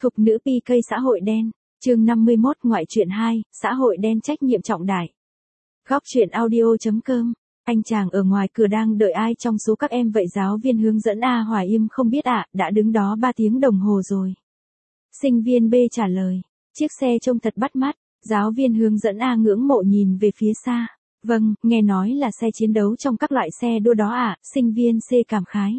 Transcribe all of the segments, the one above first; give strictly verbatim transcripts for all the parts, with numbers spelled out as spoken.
Thục nữ pi ca xã hội đen, chương năm mươi mốt ngoại truyện hai, xã hội đen trách nhiệm trọng đại. Góc truyện audio.com, anh chàng ở ngoài cửa đang đợi ai trong số các em vậy? Giáo viên hướng dẫn A Hoài im không biết ạ, đã đứng đó ba tiếng đồng hồ rồi. Sinh viên B trả lời, chiếc xe trông thật bắt mắt. Giáo viên hướng dẫn A ngưỡng mộ nhìn về phía xa. Vâng, nghe nói là xe chiến đấu trong các loại xe đua đó ạ, sinh viên C cảm khái.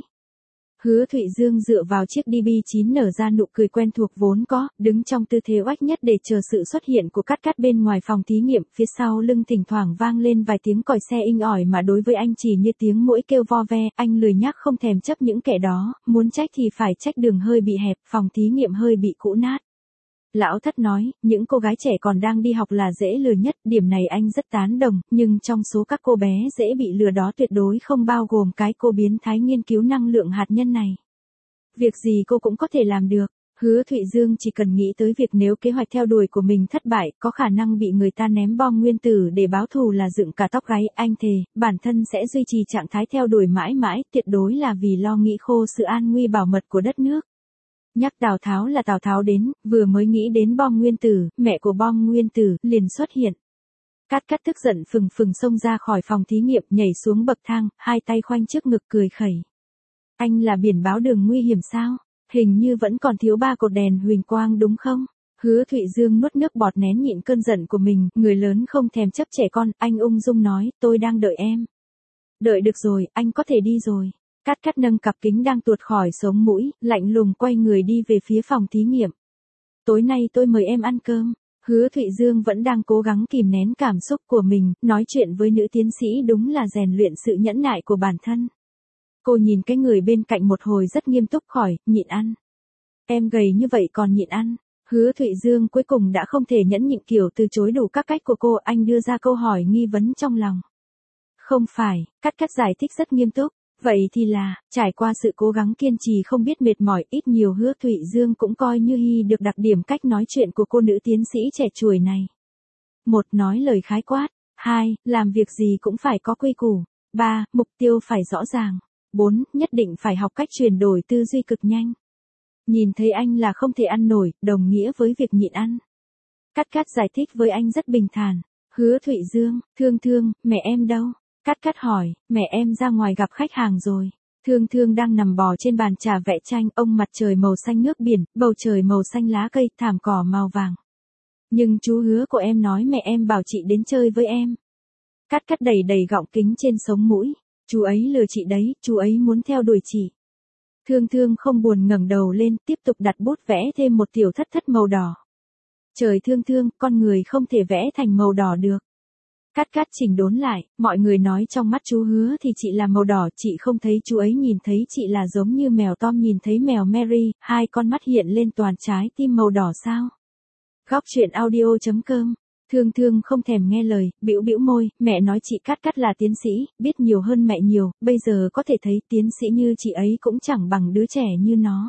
Hứa Thụy Dương dựa vào chiếc đê bê chín nở ra nụ cười quen thuộc vốn có, đứng trong tư thế oách nhất để chờ sự xuất hiện của Cát Cát bên ngoài phòng thí nghiệm, phía sau lưng thỉnh thoảng vang lên vài tiếng còi xe inh ỏi mà đối với anh chỉ như tiếng muỗi kêu vo ve, anh lười nhác không thèm chấp những kẻ đó, muốn trách thì phải trách đường hơi bị hẹp, phòng thí nghiệm hơi bị cũ nát. Lão Thất nói, những cô gái trẻ còn đang đi học là dễ lừa nhất, điểm này anh rất tán đồng, nhưng trong số các cô bé dễ bị lừa đó tuyệt đối không bao gồm cái cô biến thái nghiên cứu năng lượng hạt nhân này. Việc gì cô cũng có thể làm được. Hứa Thụy Dương chỉ cần nghĩ tới việc nếu kế hoạch theo đuổi của mình thất bại, có khả năng bị người ta ném bom nguyên tử để báo thù là dựng cả tóc gáy, anh thề, bản thân sẽ duy trì trạng thái theo đuổi mãi mãi, tuyệt đối là vì lo nghĩ khô sự an nguy bảo mật của đất nước. Nhắc Tào Tháo là Tào Tháo đến, vừa mới nghĩ đến bom nguyên tử, mẹ của bom nguyên tử liền xuất hiện. Cát Cát tức giận phừng phừng xông ra khỏi phòng thí nghiệm, nhảy xuống bậc thang, hai tay khoanh trước ngực cười khẩy. Anh là biển báo đường nguy hiểm sao? Hình như vẫn còn thiếu ba cột đèn huỳnh quang đúng không? Hứa Thụy Dương nuốt nước bọt nén nhịn cơn giận của mình, người lớn không thèm chấp trẻ con, anh ung dung nói, tôi đang đợi em. Đợi được rồi, anh có thể đi rồi. Cát Cát nâng cặp kính đang tuột khỏi sống mũi, lạnh lùng quay người đi về phía phòng thí nghiệm. Tối nay tôi mời em ăn cơm. Hứa Thụy Dương vẫn đang cố gắng kìm nén cảm xúc của mình, nói chuyện với nữ tiến sĩ đúng là rèn luyện sự nhẫn nại của bản thân. Cô nhìn cái người bên cạnh một hồi rất nghiêm túc hỏi, nhịn ăn. Em gầy như vậy còn nhịn ăn. Hứa Thụy Dương cuối cùng đã không thể nhẫn nhịn kiểu từ chối đủ các cách của cô, anh đưa ra câu hỏi nghi vấn trong lòng. Không phải, Cát Cát giải thích rất nghiêm túc. Vậy thì là, trải qua sự cố gắng kiên trì không biết mệt mỏi, ít nhiều Hứa Thụy Dương cũng coi như hy được đặc điểm cách nói chuyện của cô nữ tiến sĩ trẻ tuổi này. Một, nói lời khái quát. Hai, làm việc gì cũng phải có quy củ. Ba, mục tiêu phải rõ ràng. Bốn, nhất định phải học cách chuyển đổi tư duy cực nhanh. Nhìn thấy anh là không thể ăn nổi, đồng nghĩa với việc nhịn ăn. Cát Cát giải thích với anh rất bình thản. Hứa Thụy Dương, Thương Thương, mẹ em đâu? Cát Cát hỏi, mẹ em ra ngoài gặp khách hàng rồi. Thương Thương đang nằm bò trên bàn trà vẽ tranh, ông mặt trời màu xanh nước biển, bầu trời màu xanh lá cây, thảm cỏ màu vàng. Nhưng chú Hứa của em nói mẹ em bảo chị đến chơi với em. Cát Cát đầy đầy gọng kính trên sống mũi. Chú ấy lừa chị đấy, chú ấy muốn theo đuổi chị. Thương Thương không buồn ngẩng đầu lên, tiếp tục đặt bút vẽ thêm một tiểu thất thất màu đỏ. Trời Thương Thương, con người không thể vẽ thành màu đỏ được. Cát Cát chỉnh đốn lại, mọi người nói trong mắt chú Hứa thì chị là màu đỏ, chị không thấy chú ấy nhìn thấy chị là giống như mèo Tom nhìn thấy mèo Mary, hai con mắt hiện lên toàn trái tim màu đỏ sao? Góc truyện audio.com, Thương Thương không thèm nghe lời, bĩu bĩu môi, mẹ nói chị Cát Cát là tiến sĩ, biết nhiều hơn mẹ nhiều, bây giờ có thể thấy tiến sĩ như chị ấy cũng chẳng bằng đứa trẻ như nó.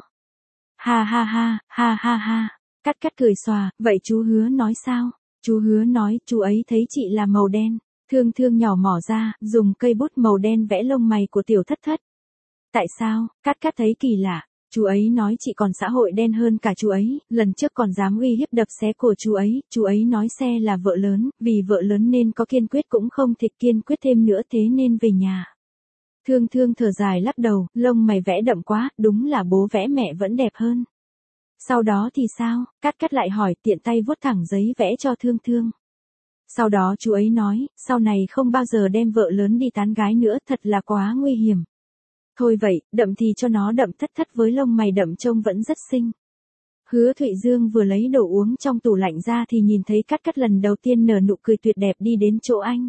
Ha ha ha, ha ha ha, Cát Cát cười xòa, vậy chú Hứa nói sao? Chú Hứa nói, chú ấy thấy chị là màu đen. Thương Thương nhỏ mỏ ra, dùng cây bút màu đen vẽ lông mày của tiểu thất thất. Tại sao? Cát Cát thấy kỳ lạ. Chú ấy nói chị còn xã hội đen hơn cả chú ấy, lần trước còn dám uy hiếp đập xé của chú ấy, chú ấy nói xe là vợ lớn, vì vợ lớn nên có kiên quyết cũng không thể kiên quyết thêm nữa thế nên về nhà. Thương Thương thở dài lắc đầu, lông mày vẽ đậm quá, đúng là bố vẽ mẹ vẫn đẹp hơn. Sau đó thì sao? Cát Cát lại hỏi, tiện tay vuốt thẳng giấy vẽ cho Thương Thương. Sau đó chú ấy nói, sau này không bao giờ đem vợ lớn đi tán gái nữa, thật là quá nguy hiểm. Thôi vậy, đậm thì cho nó đậm, thất thất với lông mày đậm trông vẫn rất xinh. Hứa Thụy Dương vừa lấy đồ uống trong tủ lạnh ra thì nhìn thấy Cát Cát lần đầu tiên nở nụ cười tuyệt đẹp đi đến chỗ anh.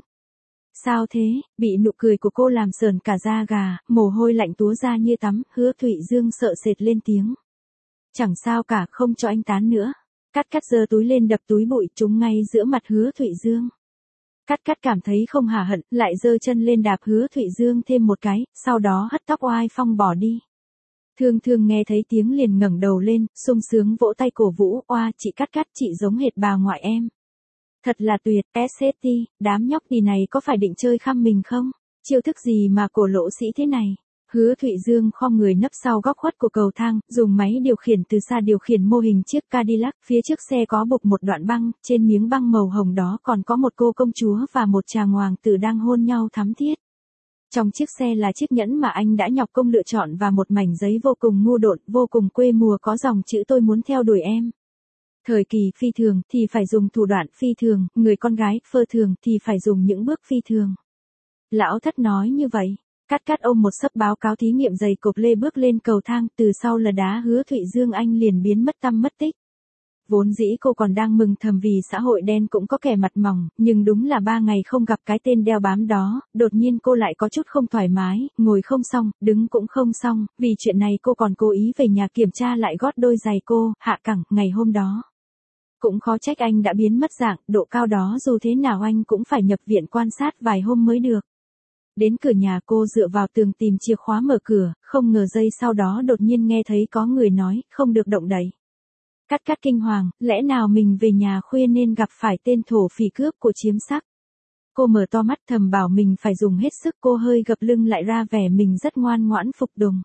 Sao thế? Bị nụ cười của cô làm sờn cả da gà, mồ hôi lạnh túa ra như tắm, Hứa Thụy Dương sợ sệt lên tiếng. Chẳng sao cả, không cho anh tán nữa. Cát Cát giơ túi lên đập túi bụi trúng ngay giữa mặt Hứa Thụy Dương. Cát Cát cảm thấy không hả hận, lại giơ chân lên đạp Hứa Thụy Dương thêm một cái, sau đó hất tóc oai phong bỏ đi. Thương Thương nghe thấy tiếng liền ngẩng đầu lên, sung sướng vỗ tay cổ vũ, oa, chị Cát Cát chị giống hệt bà ngoại em. Thật là tuyệt, ét ét tê, đám nhóc tì này có phải định chơi khăm mình không? Chiêu thức gì mà cổ lỗ sĩ thế này? Hứa Thụy Dương khom người nấp sau góc khuất của cầu thang, dùng máy điều khiển từ xa điều khiển mô hình chiếc Cadillac, phía trước xe có bục một đoạn băng, trên miếng băng màu hồng đó còn có một cô công chúa và một chàng hoàng tử đang hôn nhau thắm thiết. Trong chiếc xe là chiếc nhẫn mà anh đã nhọc công lựa chọn và một mảnh giấy vô cùng ngu độn, vô cùng quê mùa có dòng chữ tôi muốn theo đuổi em. Thời kỳ phi thường thì phải dùng thủ đoạn phi thường, người con gái phơ thường thì phải dùng những bước phi thường. Lão Thất nói như vậy. Cát Cát ôm một xấp báo cáo thí nghiệm dày cộp lê bước lên cầu thang, từ sau là đá Hứa Thụy Dương anh liền biến mất tăm mất tích. Vốn dĩ cô còn đang mừng thầm vì xã hội đen cũng có kẻ mặt mỏng, nhưng đúng là ba ngày không gặp cái tên đeo bám đó, đột nhiên cô lại có chút không thoải mái, ngồi không xong, đứng cũng không xong, vì chuyện này cô còn cố ý về nhà kiểm tra lại gót đôi giày cô, hạ cẳng, ngày hôm đó. Cũng khó trách anh đã biến mất dạng, độ cao đó dù thế nào anh cũng phải nhập viện quan sát vài hôm mới được. Đến cửa nhà cô dựa vào tường tìm chìa khóa mở cửa, không ngờ giây sau đó đột nhiên nghe thấy có người nói, không được động đậy. Cát Cát kinh hoàng, lẽ nào mình về nhà khuya nên gặp phải tên thổ phỉ cướp của chiếm sắc. Cô mở to mắt thầm bảo mình phải dùng hết sức, cô hơi gập lưng lại ra vẻ mình rất ngoan ngoãn phục tùng.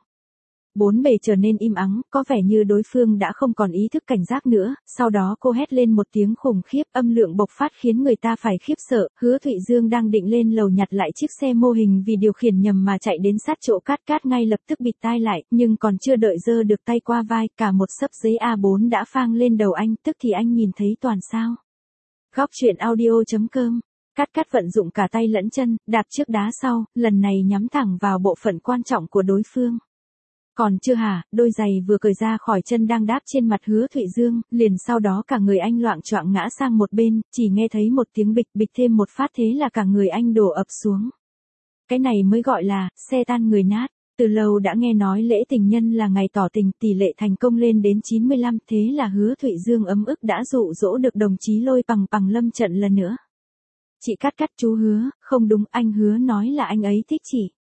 Bốn bề trở nên im ắng, có vẻ như đối phương đã không còn ý thức cảnh giác nữa, sau đó cô hét lên một tiếng khủng khiếp, âm lượng bộc phát khiến người ta phải khiếp sợ. Hứa Thụy Dương đang định lên lầu nhặt lại chiếc xe mô hình vì điều khiển nhầm mà chạy đến sát chỗ Cát Cát ngay lập tức bịt tai lại, nhưng còn chưa đợi giơ được tay qua vai, cả một xấp giấy A bốn đã phang lên đầu anh, tức thì anh nhìn thấy toàn sao. Góc truyện audio chấm com. Cát Cát vận dụng cả tay lẫn chân, đạp trước đá sau, lần này nhắm thẳng vào bộ phận quan trọng của đối phương. Còn chưa hả, đôi giày vừa cởi ra khỏi chân đang đáp trên mặt Hứa Thụy Dương, liền sau đó cả người anh loạng choạng ngã sang một bên, chỉ nghe thấy một tiếng bịch bịch thêm một phát thế là cả người anh đổ ập xuống. Cái này mới gọi là, xe tan người nát. Từ lâu đã nghe nói lễ tình nhân là ngày tỏ tình, tỷ lệ thành công lên đến chín mươi lăm, thế là Hứa Thụy Dương ấm ức đã dụ dỗ được đồng chí Lôi Pằng Pằng lâm trận lần nữa. Chị Cát Cát chú Hứa, không đúng, anh Hứa nói là anh ấy thích chị.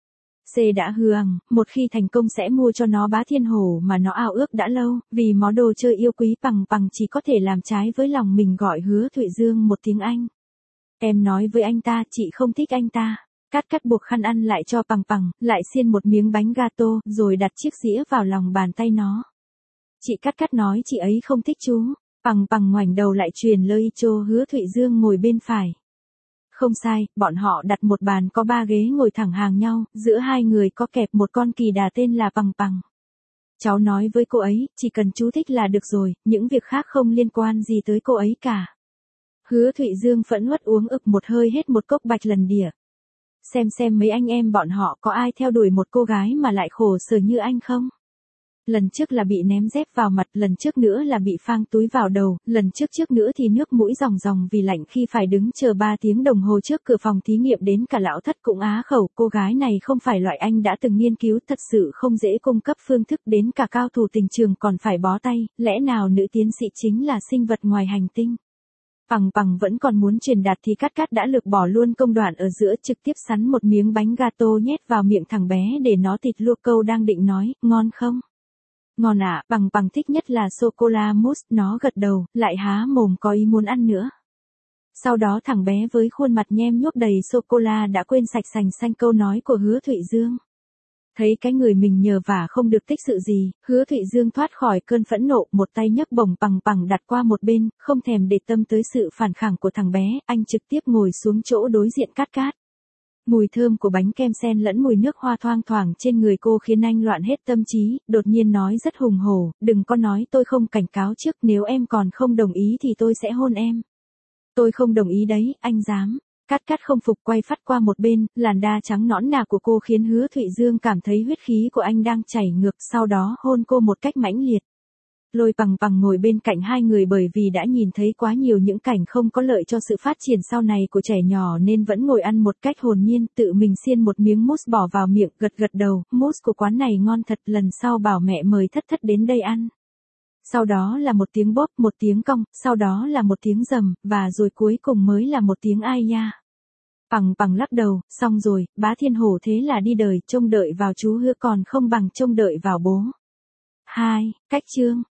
C đã hứa rằng, một khi thành công sẽ mua cho nó bá thiên hổ mà nó ao ước đã lâu, vì món đồ chơi yêu quý Pằng Pằng chỉ có thể làm trái với lòng mình gọi Hứa Thụy Dương một tiếng anh. Em nói với anh ta chị không thích anh ta. Cát Cát buộc khăn ăn lại cho Pằng Pằng, lại xiên một miếng bánh gato, rồi đặt chiếc dĩa vào lòng bàn tay nó. Chị Cát Cát nói chị ấy không thích chú. Pằng Pằng ngoảnh đầu lại truyền lời cho Hứa Thụy Dương ngồi bên phải. Không sai, bọn họ đặt một bàn có ba ghế ngồi thẳng hàng nhau, giữa hai người có kẹp một con kỳ đà tên là Pằng Pằng. Cháu nói với cô ấy, chỉ cần chú thích là được rồi, những việc khác không liên quan gì tới cô ấy cả. Hứa Thụy Dương phẫn uất uống ực một hơi hết một cốc bạch lần đỉa. Xem xem mấy anh em bọn họ có ai theo đuổi một cô gái mà lại khổ sở như anh không? Lần trước là bị ném dép vào mặt, lần trước nữa là bị phang túi vào đầu, lần trước trước nữa thì nước mũi ròng ròng vì lạnh khi phải đứng chờ ba tiếng đồng hồ trước cửa phòng thí nghiệm, đến cả Lão Thất cũng á khẩu, cô gái này không phải loại anh đã từng nghiên cứu, thật sự không dễ cung cấp phương thức, đến cả cao thủ tình trường còn phải bó tay, lẽ nào nữ tiến sĩ chính là sinh vật ngoài hành tinh? Pằng Pằng vẫn còn muốn truyền đạt thì Cát Cát đã lược bỏ luôn công đoạn ở giữa, trực tiếp sắn một miếng bánh gato nhét vào miệng thằng bé để nó thịt luộc câu đang định nói, ngon không? Ngon ạ, à, Pằng Pằng thích nhất là sô-cô-la mousse, nó gật đầu, lại há mồm có ý muốn ăn nữa. Sau đó thằng bé với khuôn mặt nhem nhuốc đầy sô-cô-la đã quên sạch sành xanh câu nói của Hứa Thụy Dương. Thấy cái người mình nhờ vả không được tích sự gì, Hứa Thụy Dương thoát khỏi cơn phẫn nộ, một tay nhấc bổng Pằng Pằng đặt qua một bên, không thèm để tâm tới sự phản kháng của thằng bé, anh trực tiếp ngồi xuống chỗ đối diện Cát Cát. Mùi thơm của bánh kem sen lẫn mùi nước hoa thoang thoảng trên người cô khiến anh loạn hết tâm trí, đột nhiên nói rất hùng hổ, đừng có nói tôi không cảnh cáo trước, nếu em còn không đồng ý thì tôi sẽ hôn em. Tôi không đồng ý đấy, anh dám. Cát Cát không phục quay phát qua một bên, làn da trắng nõn nà của cô khiến Hứa Thụy Dương cảm thấy huyết khí của anh đang chảy ngược, sau đó hôn cô một cách mãnh liệt. Lôi Pằng Pằng ngồi bên cạnh hai người bởi vì đã nhìn thấy quá nhiều những cảnh không có lợi cho sự phát triển sau này của trẻ nhỏ nên vẫn ngồi ăn một cách hồn nhiên, tự mình xiên một miếng mousse bỏ vào miệng, gật gật đầu, mousse của quán này ngon thật, lần sau bảo mẹ mời Thất Thất đến đây ăn. Sau đó là một tiếng bóp, một tiếng cong, sau đó là một tiếng rầm, và rồi cuối cùng mới là một tiếng ai nha. Pằng Pằng lắc đầu, xong rồi, bá thiên hổ thế là đi đời, trông đợi vào chú Hứa còn không bằng trông đợi vào bố. hai. Cách chương